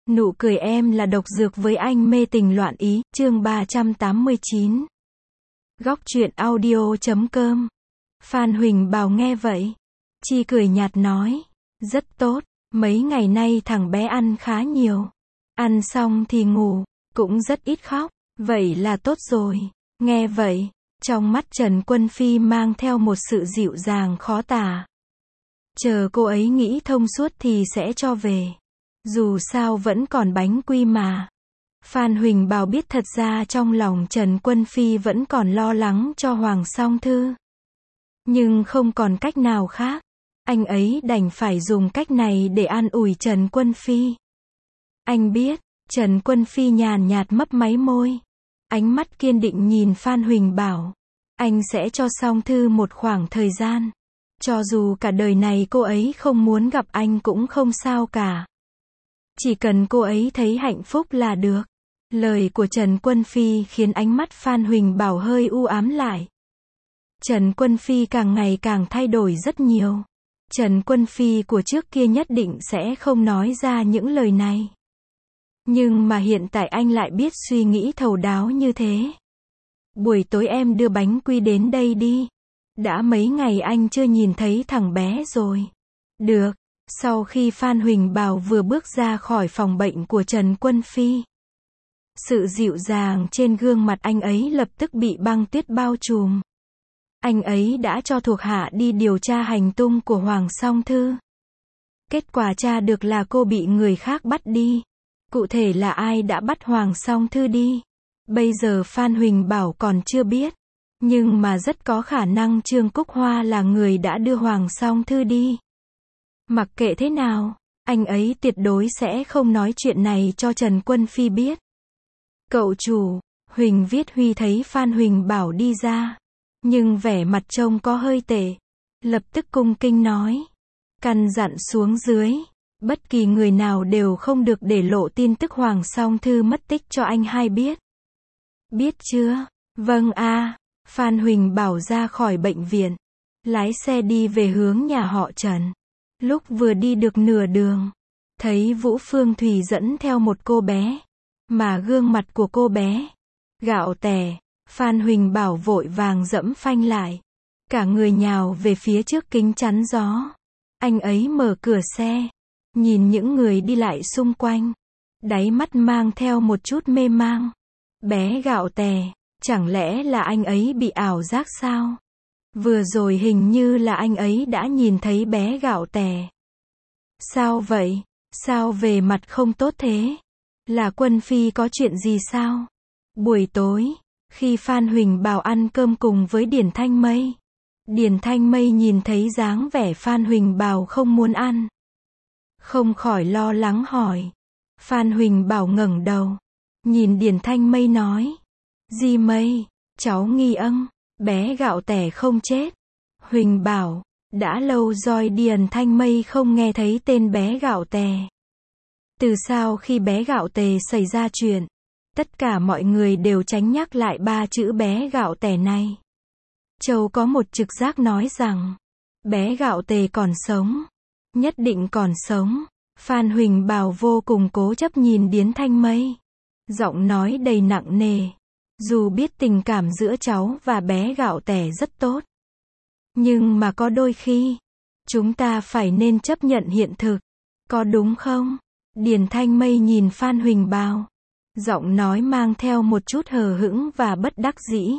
Nụ cười em là độc dược với anh mê tình loạn ý, chương 389. Góc truyện audio.com. Phan Huỳnh Bảo nghe vậy, chỉ cười nhạt nói, rất tốt, mấy ngày nay thằng bé ăn khá nhiều. Ăn xong thì ngủ, cũng rất ít khóc, vậy là tốt rồi. Nghe vậy, trong mắt Trần Quân Phi mang theo một sự dịu dàng khó tả. Chờ cô ấy nghĩ thông suốt thì sẽ cho về. Dù sao vẫn còn bánh quy mà. Phan Huỳnh Bảo biết thật ra trong lòng Trần Quân Phi vẫn còn lo lắng cho Hoàng Song Thư. Nhưng không còn cách nào khác. Anh ấy đành phải dùng cách này để an ủi Trần Quân Phi. Anh biết, Trần Quân Phi nhàn nhạt mấp máy môi. Ánh mắt kiên định nhìn Phan Huỳnh Bảo. Anh sẽ cho Song Thư một khoảng thời gian. Cho dù cả đời này cô ấy không muốn gặp anh cũng không sao cả. Chỉ cần cô ấy thấy hạnh phúc là được. Lời của Trần Quân Phi khiến ánh mắt Phan Huỳnh Bảo hơi u ám lại. Trần Quân Phi càng ngày càng thay đổi rất nhiều. Trần Quân Phi của trước kia nhất định sẽ không nói ra những lời này. Nhưng mà hiện tại anh lại biết suy nghĩ thấu đáo như thế. Buổi tối em đưa bánh quy đến đây đi. Đã mấy ngày anh chưa nhìn thấy thằng bé rồi. Được. Sau khi Phan Huỳnh Bảo vừa bước ra khỏi phòng bệnh của Trần Quân Phi, sự dịu dàng trên gương mặt anh ấy lập tức bị băng tuyết bao trùm. Anh ấy đã cho thuộc hạ đi điều tra hành tung của Hoàng Song Thư. Kết quả tra được là cô bị người khác bắt đi. Cụ thể là ai đã bắt Hoàng Song Thư đi? Bây giờ Phan Huỳnh Bảo còn chưa biết. Nhưng mà rất có khả năng Trương Cúc Hoa là người đã đưa Hoàng Song Thư đi. Mặc kệ thế nào, anh ấy tuyệt đối sẽ không nói chuyện này cho Trần Quân Phi biết. Cậu chủ, Huỳnh Viết Huy thấy Phan Huỳnh Bảo đi ra, nhưng vẻ mặt trông có hơi tệ. Lập tức cung kính nói, căn dặn xuống dưới, bất kỳ người nào đều không được để lộ tin tức Hoàng Song Thư mất tích cho anh hai biết. Biết chưa? Vâng a. Phan Huỳnh Bảo ra khỏi bệnh viện, lái xe đi về hướng nhà họ Trần. Lúc vừa đi được nửa đường, thấy Vũ Phương Thùy dẫn theo một cô bé, mà gương mặt của cô bé gạo tẻ. Phan Huỳnh Bảo vội vàng giẫm phanh lại, cả người nhào về phía trước kính chắn gió. Anh ấy mở cửa xe, nhìn những người đi lại xung quanh, đáy mắt mang theo một chút mê mang. Bé gạo tẻ, chẳng lẽ là anh ấy bị ảo giác sao? Vừa rồi hình như là anh ấy đã nhìn thấy bé gạo tẻ. Sao vậy? Sao về mặt không tốt thế? Là Quân Phi có chuyện gì sao? Buổi tối, khi Phan Huỳnh Bảo ăn cơm cùng với Điển Thanh Mây, Điển Thanh Mây nhìn thấy dáng vẻ Phan Huỳnh Bảo không muốn ăn, không khỏi lo lắng hỏi. Phan Huỳnh Bảo ngẩng đầu, nhìn Điển Thanh Mây nói, Di Mây, cháu nghi bé gạo tẻ không chết. Huỳnh Bảo, đã lâu rồi Điển Thanh Mây không nghe thấy tên bé gạo tẻ. Từ sau khi bé gạo tẻ xảy ra chuyện, tất cả mọi người đều tránh nhắc lại ba chữ bé gạo tẻ này. Châu có một trực giác nói rằng, bé gạo tẻ còn sống. Nhất định còn sống. Phan Huỳnh Bảo vô cùng cố chấp nhìn Điển Thanh Mây. Giọng nói đầy nặng nề. Dù biết tình cảm giữa cháu và bé gạo tẻ rất tốt, nhưng mà có đôi khi, chúng ta phải nên chấp nhận hiện thực. Có đúng không? Điển Thanh Mây nhìn Phan Huỳnh Bảo. Giọng nói mang theo một chút hờ hững và bất đắc dĩ.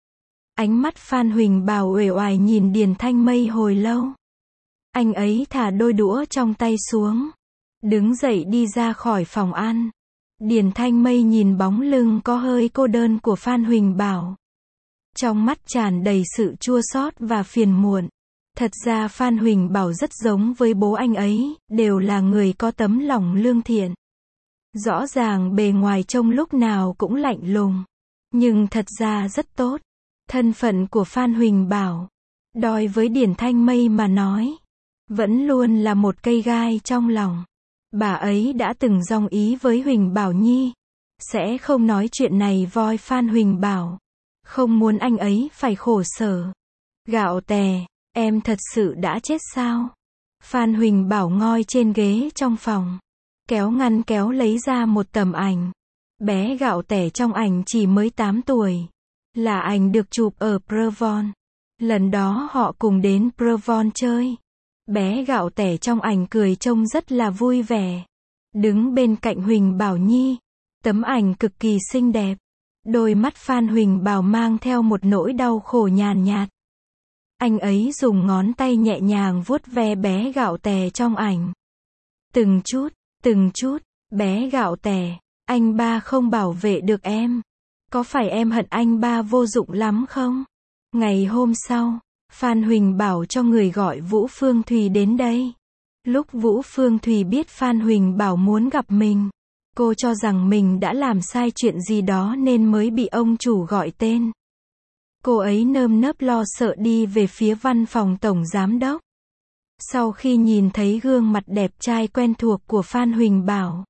Ánh mắt Phan Huỳnh Bảo uể oải nhìn Điển Thanh Mây hồi lâu. Anh ấy thả đôi đũa trong tay xuống, đứng dậy đi ra khỏi phòng ăn. Điển Thanh Mây nhìn bóng lưng có hơi cô đơn của Phan Huỳnh Bảo. Trong mắt tràn đầy sự chua xót và phiền muộn. Thật ra Phan Huỳnh Bảo rất giống với bố anh ấy, đều là người có tấm lòng lương thiện. Rõ ràng bề ngoài trông lúc nào cũng lạnh lùng, nhưng thật ra rất tốt. Thân phận của Phan Huỳnh Bảo, đối với Điển Thanh Mây mà nói, vẫn luôn là một cây gai trong lòng. Bà ấy đã từng dong ý với Huỳnh Bảo Nhi, sẽ không nói chuyện này với Phan Huỳnh Bảo, không muốn anh ấy phải khổ sở. Gạo tẻ, em thật sự đã chết sao? Phan Huỳnh Bảo ngồi trên ghế trong phòng, kéo ngăn kéo lấy ra một tấm ảnh. Bé gạo tẻ trong ảnh chỉ mới 8 tuổi. Là ảnh được chụp ở Provence. Lần đó họ cùng đến Provence chơi. Bé gạo tẻ trong ảnh cười trông rất là vui vẻ. Đứng bên cạnh Huỳnh Bảo Nhi. Tấm ảnh cực kỳ xinh đẹp. Đôi mắt Phan Huỳnh Bảo mang theo một nỗi đau khổ nhàn nhạt. Anh ấy dùng ngón tay nhẹ nhàng vuốt ve bé gạo tẻ trong ảnh. Từng chút, bé gạo tẻ, anh ba không bảo vệ được em. Có phải em hận anh ba vô dụng lắm không? Ngày hôm sau, Phan Huỳnh Bảo cho người gọi Vũ Phương Thùy đến đây. Lúc Vũ Phương Thùy biết Phan Huỳnh Bảo muốn gặp mình, cô cho rằng mình đã làm sai chuyện gì đó nên mới bị ông chủ gọi tên. Cô ấy nơm nớp lo sợ đi về phía văn phòng tổng giám đốc. Sau khi nhìn thấy gương mặt đẹp trai quen thuộc của Phan Huỳnh Bảo,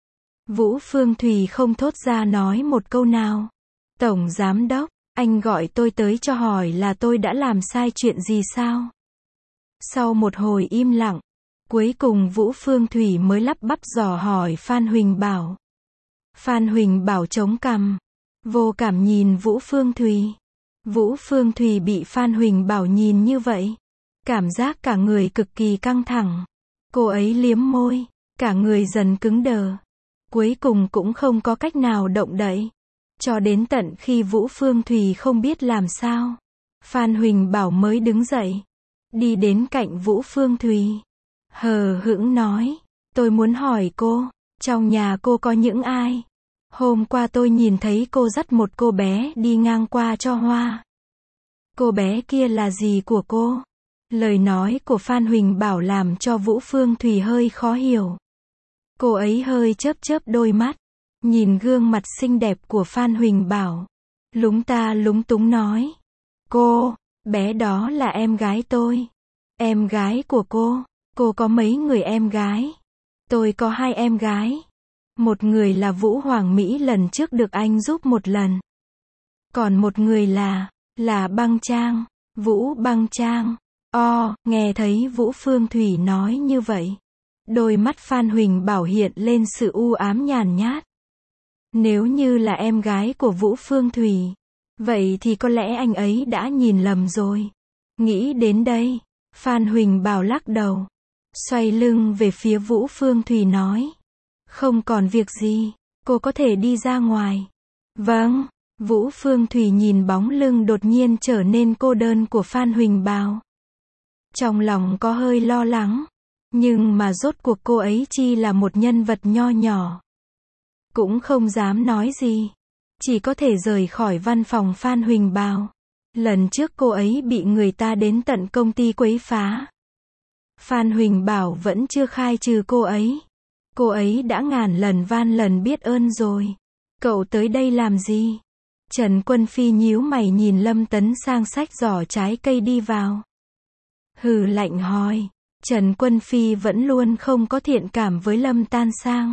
Vũ Phương Thùy không thốt ra nói một câu nào. Tổng giám đốc, anh gọi tôi tới cho hỏi là tôi đã làm sai chuyện gì sao? Sau một hồi im lặng, cuối cùng Vũ Phương Thùy mới lắp bắp dò hỏi Phan Huỳnh Bảo. Phan Huỳnh Bảo chống cằm, vô cảm nhìn Vũ Phương Thùy. Vũ Phương Thùy bị Phan Huỳnh Bảo nhìn như vậy, cảm giác cả người cực kỳ căng thẳng. Cô ấy liếm môi, cả người dần cứng đờ. Cuối cùng cũng không có cách nào động đậy. Cho đến tận khi Vũ Phương Thùy không biết làm sao, Phan Huỳnh Bảo mới đứng dậy, đi đến cạnh Vũ Phương Thùy. Hờ hững nói, tôi muốn hỏi cô, trong nhà cô có những ai? Hôm qua tôi nhìn thấy cô dắt một cô bé đi ngang qua cho hoa. Cô bé kia là gì của cô? Lời nói của Phan Huỳnh Bảo làm cho Vũ Phương Thùy hơi khó hiểu. Cô ấy hơi chớp chớp đôi mắt, nhìn gương mặt xinh đẹp của Phan Huỳnh Bảo, lúng ta lúng túng nói. Cô, bé đó là em gái tôi. Em gái của cô có mấy người em gái? Tôi có 2 em gái. Một người là Vũ Hoàng Mỹ lần trước được anh giúp một lần. Còn một người là Băng Trang, Vũ Băng Trang. Nghe thấy Vũ Phương Thùy nói như vậy, đôi mắt Phan Huỳnh Bảo hiện lên sự u ám nhàn nhát. Nếu như là em gái của Vũ Phương Thùy, vậy thì có lẽ anh ấy đã nhìn lầm rồi. Nghĩ đến đây, Phan Huỳnh Bảo lắc đầu, xoay lưng về phía Vũ Phương Thùy nói. Không còn việc gì, cô có thể đi ra ngoài. Vâng, Vũ Phương Thùy nhìn bóng lưng đột nhiên trở nên cô đơn của Phan Huỳnh Bảo. Trong lòng có hơi lo lắng, nhưng mà rốt cuộc cô ấy chỉ là một nhân vật nho nhỏ. Cũng không dám nói gì, chỉ có thể rời khỏi văn phòng Phan Huỳnh Bảo. Lần trước cô ấy bị người ta đến tận công ty quấy phá. Phan Huỳnh Bảo vẫn chưa khai trừ cô ấy. Cô ấy đã ngàn lần van lần biết ơn rồi. Cậu tới đây làm gì? Trần Quân Phi nhíu mày nhìn Lâm Tấn Sang xách giỏ trái cây đi vào. Hừ lạnh hỏi. Trần Quân Phi vẫn luôn không có thiện cảm với Lâm Tấn Sang.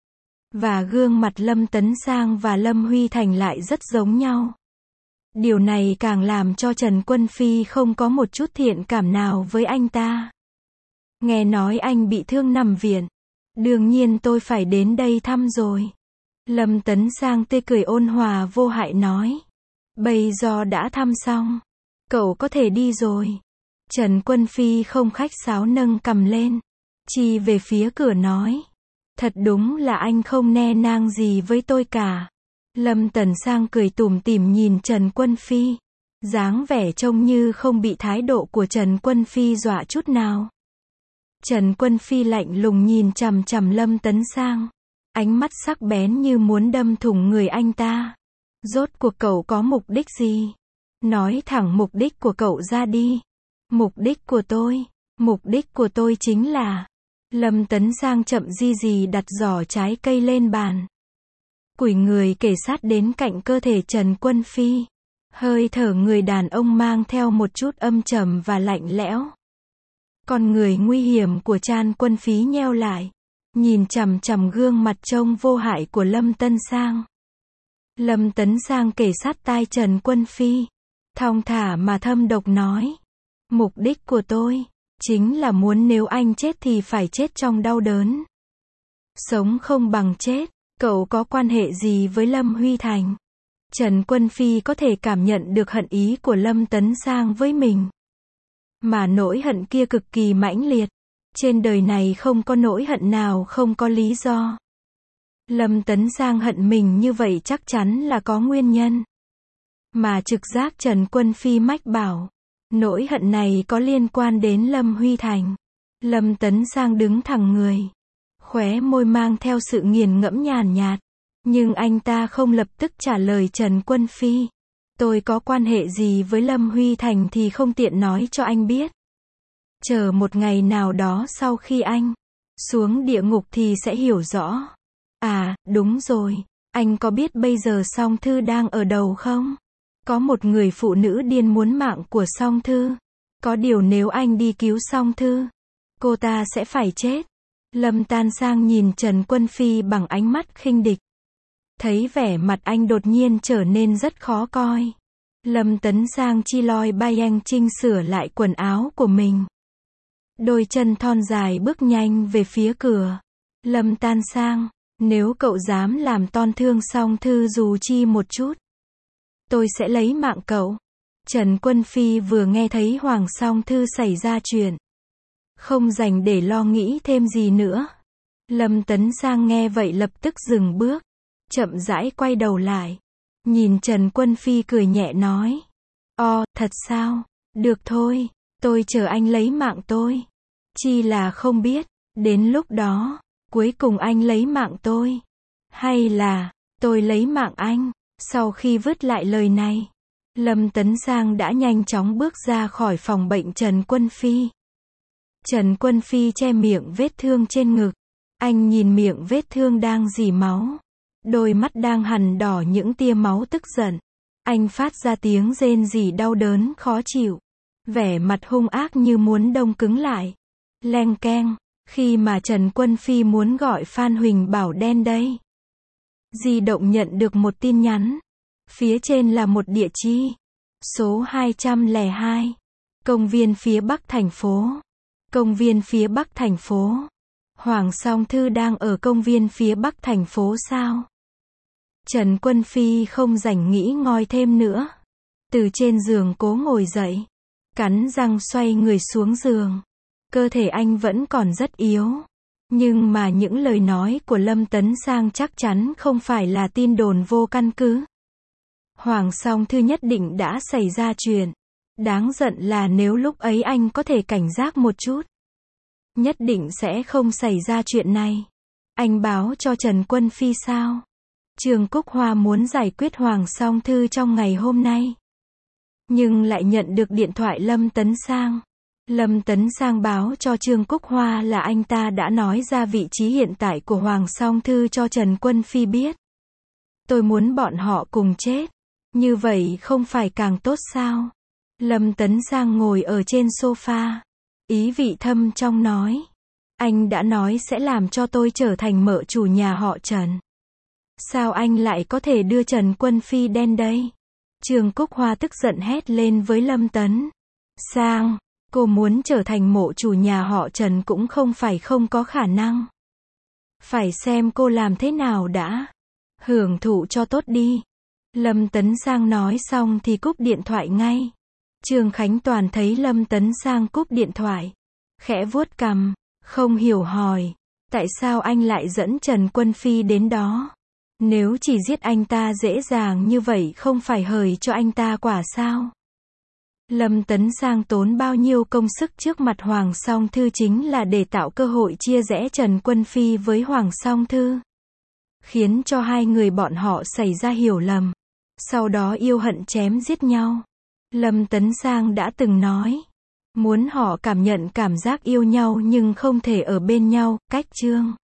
Và gương mặt Lâm Tấn Sang và Lâm Huy Thành lại rất giống nhau. Điều này càng làm cho Trần Quân Phi không có một chút thiện cảm nào với anh ta. Nghe nói anh bị thương nằm viện. Đương nhiên tôi phải đến đây thăm rồi. Lâm Tấn Sang tươi cười ôn hòa vô hại nói. Bây giờ đã thăm xong, cậu có thể đi rồi. Trần Quân Phi không khách sáo nâng cằm lên, chỉ về phía cửa nói. Thật đúng là anh không nhe nang gì với tôi cả. Lâm Tấn Sang cười tủm tỉm nhìn Trần Quân Phi. Dáng vẻ trông như không bị thái độ của Trần Quân Phi dọa chút nào. Trần Quân Phi lạnh lùng nhìn chằm chằm Lâm Tấn Sang. Ánh mắt sắc bén như muốn đâm thủng người anh ta. Rốt cuộc cậu có mục đích gì? Nói thẳng mục đích của cậu ra đi. Mục đích của tôi chính là... Lâm Tấn Sang chậm gì đặt giỏ trái cây lên bàn. Cúi người kề sát đến cạnh cơ thể Trần Quân Phi. Hơi thở người đàn ông mang theo một chút âm trầm và lạnh lẽo. Con người nguy hiểm của Trần Quân Phi nheo lại, nhìn chằm chằm gương mặt trông vô hại của Lâm Tấn Sang. Lâm Tấn Sang kề sát tai Trần Quân Phi, thong thả mà thâm độc nói. Mục đích của tôi chính là muốn nếu anh chết thì phải chết trong đau đớn. Sống không bằng chết. Cậu có quan hệ gì với Lâm Huy Thành? Trần Quân Phi có thể cảm nhận được hận ý của Lâm Tấn Sang với mình. Mà nỗi hận kia cực kỳ mãnh liệt. Trên đời này không có nỗi hận nào không có lý do. Lâm Tấn Sang hận mình như vậy chắc chắn là có nguyên nhân. Mà trực giác Trần Quân Phi mách bảo, nỗi hận này có liên quan đến Lâm Huy Thành. Lâm Tấn Sang đứng thẳng người. Khóe môi mang theo sự nghiền ngẫm nhàn nhạt. Nhưng anh ta không lập tức trả lời Trần Quân Phi. Tôi có quan hệ gì với Lâm Huy Thành thì không tiện nói cho anh biết. Chờ một ngày nào đó sau khi anh xuống địa ngục thì sẽ hiểu rõ. À, đúng rồi. Anh có biết bây giờ Song Thư đang ở đâu không? Có một người phụ nữ điên muốn mạng của Song Thư. Có điều nếu anh đi cứu Song Thư, cô ta sẽ phải chết. Lâm Tấn Sang nhìn Trần Quân Phi bằng ánh mắt khinh địch. Thấy vẻ mặt anh đột nhiên trở nên rất khó coi. Lâm Tấn Sang chi loi bay anh chinh sửa lại quần áo của mình. Đôi chân thon dài bước nhanh về phía cửa. Lâm Tấn Sang, nếu cậu dám làm tổn thương Song Thư dù chi một chút, tôi sẽ lấy mạng cậu. Trần Quân Phi vừa nghe thấy Hoàng Song Thư xảy ra chuyện, không dành để lo nghĩ thêm gì nữa. Lâm Tấn Sang nghe vậy lập tức dừng bước, chậm rãi quay đầu lại, nhìn Trần Quân Phi cười nhẹ nói. Thật sao? Được thôi, tôi chờ anh lấy mạng tôi. Chi là không biết, đến lúc đó, cuối cùng anh lấy mạng tôi, hay là tôi lấy mạng anh? Sau khi vứt lại lời này, Lâm Tấn Sang đã nhanh chóng bước ra khỏi phòng bệnh Trần Quân Phi. Trần Quân Phi che miệng vết thương trên ngực. Anh nhìn miệng vết thương đang rỉ máu. Đôi mắt đang hằn đỏ những tia máu tức giận. Anh phát ra tiếng rên rỉ đau đớn khó chịu. Vẻ mặt hung ác như muốn đông cứng lại. Leng keng. Khi mà Trần Quân Phi muốn gọi Phan Huỳnh Bảo đen đây. Di động nhận được một tin nhắn. Phía trên là một địa chỉ. Số 202. Công viên phía Bắc thành phố. Công viên phía Bắc thành phố. Hoàng Song Thư đang ở công viên phía Bắc thành phố sao? Trần Quân Phi không rảnh nghĩ ngợi thêm nữa. Từ trên giường cố ngồi dậy. Cắn răng xoay người xuống giường. Cơ thể anh vẫn còn rất yếu. Nhưng mà những lời nói của Lâm Tấn Sang chắc chắn không phải là tin đồn vô căn cứ. Hoàng Song Thư nhất định đã xảy ra chuyện. Đáng giận là nếu lúc ấy anh có thể cảnh giác một chút, nhất định sẽ không xảy ra chuyện này. Anh báo cho Trần Quân Phi sao? Trương Cúc Hoa muốn giải quyết Hoàng Song Thư trong ngày hôm nay, nhưng lại nhận được điện thoại Lâm Tấn Sang. Lâm Tấn Sang báo cho Trương Cúc Hoa là anh ta đã nói ra vị trí hiện tại của Hoàng Song Thư cho Trần Quân Phi biết. Tôi muốn bọn họ cùng chết. Như vậy không phải càng tốt sao? Lâm Tấn Sang ngồi ở trên sofa. Ý vị thâm trong nói. Anh đã nói sẽ làm cho tôi trở thành mợ chủ nhà họ Trần. Sao anh lại có thể đưa Trần Quân Phi đen đây? Trương Cúc Hoa tức giận hét lên với Lâm Tấn Sang. Cô muốn trở thành mộ chủ nhà họ Trần cũng không phải không có khả năng. Phải xem cô làm thế nào đã. Hưởng thụ cho tốt đi. Lâm Tấn Sang nói xong thì cúp điện thoại ngay. Trương Khánh Toàn thấy Lâm Tấn Sang cúp điện thoại, khẽ vuốt cằm, không hiểu hỏi, tại sao anh lại dẫn Trần Quân Phi đến đó? Nếu chỉ giết anh ta dễ dàng như vậy không phải hời cho anh ta quả sao? Lâm Tấn Sang tốn bao nhiêu công sức trước mặt Hoàng Song Thư chính là để tạo cơ hội chia rẽ Trần Quân Phi với Hoàng Song Thư, khiến cho hai người bọn họ xảy ra hiểu lầm, sau đó yêu hận chém giết nhau. Lâm Tấn Sang đã từng nói, muốn họ cảm nhận cảm giác yêu nhau nhưng không thể ở bên nhau, cách chương.